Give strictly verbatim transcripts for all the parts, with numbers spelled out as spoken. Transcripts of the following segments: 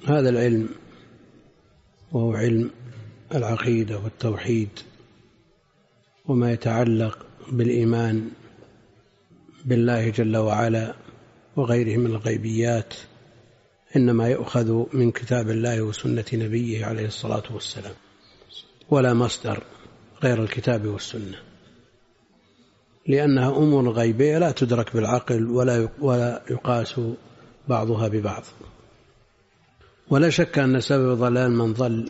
هذا العلم وهو علم العقيدة والتوحيد وما يتعلق بالإيمان بالله جل وعلا وغيره من الغيبيات إنما يؤخذ من كتاب الله وسنة نبيه عليه الصلاة والسلام، ولا مصدر غير الكتاب والسنة، لأنها أمور غيبية لا تدرك بالعقل ولا يقاس بعضها ببعض. ولا شك أن سبب ضلال من ضل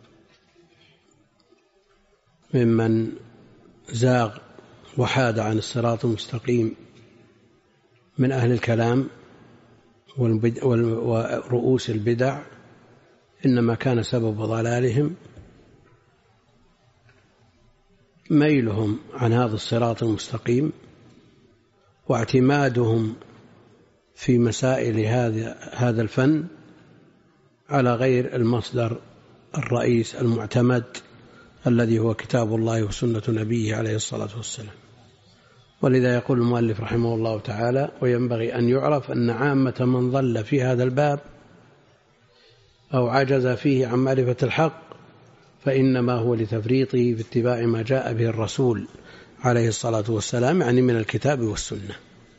ممن زاغ وحاد عن الصراط المستقيم من أهل الكلام ورؤوس البدع، إنما كان سبب ضلالهم ميلهم عن هذا الصراط المستقيم واعتمادهم في مسائل هذا هذا الفن على غير المصدر الرئيس المعتمد الذي هو كتاب الله وسنة نبيه عليه الصلاة والسلام. ولذا يقول المؤلف رحمه الله تعالى: وينبغي أن يعرف أن عامة من ضل في هذا الباب أو عجز فيه عن معرفة الحق فإنما هو لتفريطه في اتباع ما جاء به الرسول عليه الصلاة والسلام، يعني من الكتاب والسنة،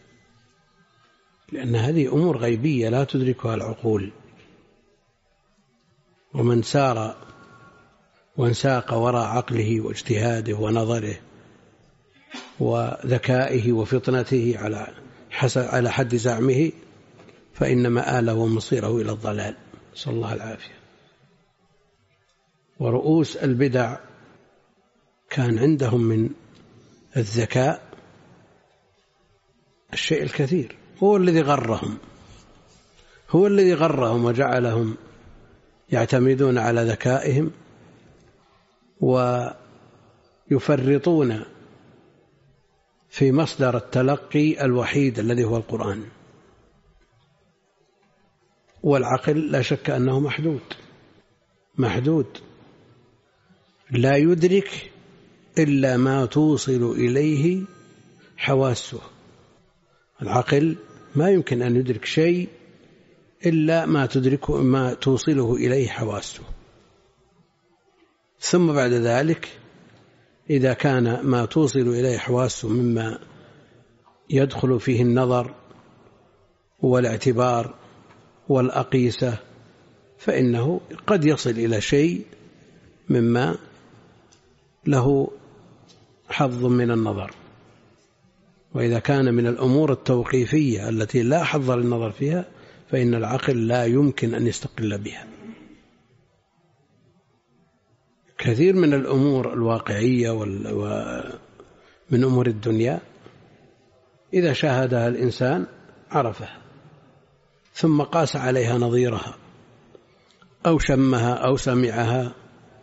لأن هذه أمور غيبية لا تدركها العقول. ومن سار وانساق وراء عقله واجتهاده ونظره وذكائه وفطنته على حسب على حد زعمه فإنما آله ومصيره إلى الضلال، صلى الله العافية. ورؤوس البدع كان عندهم من الذكاء الشيء الكثير، هو الذي غرهم هو الذي غرهم وجعلهم يعتمدون على ذكائهم ويفرطون في مصدر التلقي الوحيد الذي هو القرآن. والعقل لا شك أنه محدود محدود لا يدرك إلا ما توصل إليه حواسه. العقل ما يمكن أن يدرك شيء إلا ما تدركه ما توصله إليه حواسه، ثم بعد ذلك إذا كان ما توصل إليه حواسه مما يدخل فيه النظر والاعتبار والأقيسة فإنه قد يصل إلى شيء مما له حظ من النظر. وإذا كان من الأمور التوقيفية التي لا حظ للنظر فيها فإن العقل لا يمكن أن يستقل بها. كثير من الأمور الواقعية ومن أمور الدنيا إذا شاهدها الإنسان عرفها ثم قاس عليها نظيرها أو شمها أو سمعها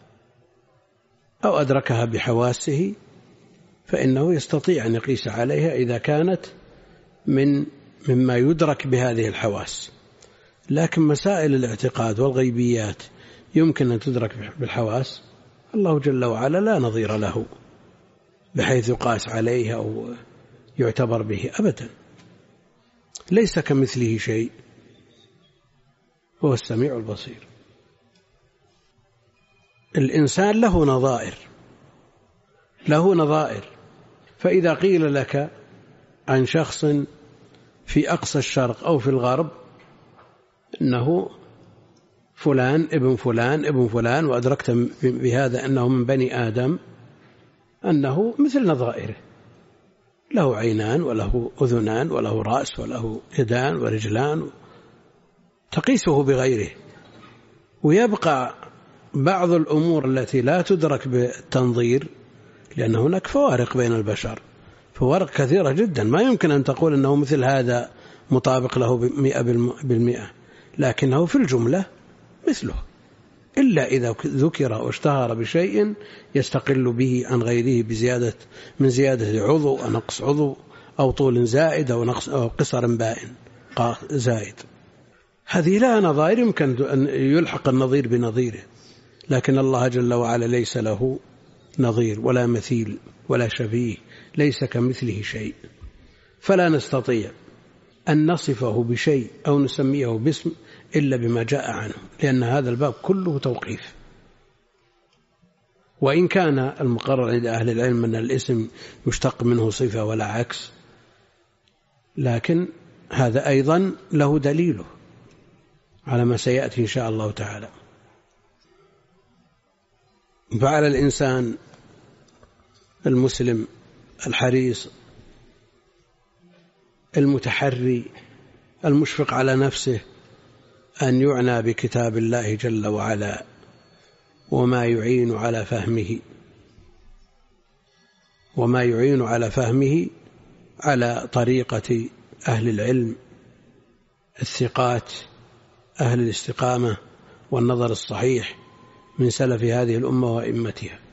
أو أدركها بحواسه فإنه يستطيع أن يقيس عليها إذا كانت من مما يدرك بهذه الحواس. لكن مسائل الاعتقاد والغيبيات يمكن أن تدرك بالحواس، الله جل وعلا لا نظير له بحيث يقاس عليه أو يعتبر به أبدا، ليس كمثله شيء، هو السميع البصير. الإنسان له نظائر له نظائر فإذا قيل لك عن شخص في أقصى الشرق أو في الغرب إنه فلان ابن فلان ابن فلان وأدركت بهذا أنه من بني آدم، أنه مثل نظائره، له عينان وله أذنان وله رأس وله يدان ورجلان، تقيسه بغيره. ويبقى بعض الأمور التي لا تدرك بالتنظير لأن هناك فوارق بين البشر، فوارق كثيرة جدا، ما يمكن أن تقول أنه مثل هذا مطابق له مئة بالمئة، لكنه في الجملة مثله، إلا إذا ذكر واشتهر بشيء يستقل به عن غيره بزيادة من زيادة عضو أو نقص عضو أو طول زائد أو نقص أو قصر بائن زائد. هذه لا نظائر يمكن أن يلحق النظير بنظيره، لكن الله جل وعلا ليس له نظير ولا مثيل ولا شبيه، ليس كمثله شيء، فلا نستطيع أن نصفه بشيء أو نسميه باسم إلا بما جاء عنه، لأن هذا الباب كله توقيف. وإن كان المقرر عند أهل العلم أن الاسم يشتق منه صفة ولا عكس، لكن هذا أيضا له دليله على ما سيأتي إن شاء الله تعالى. فعلى الإنسان المسلم الحريص المتحري المشفق على نفسه أن يعنى بكتاب الله جل وعلا وما يعين على فهمه وما يعين على فهمه على طريقة أهل العلم الثقات أهل الاستقامة والنظر الصحيح من سلف هذه الأمة وأئمتها.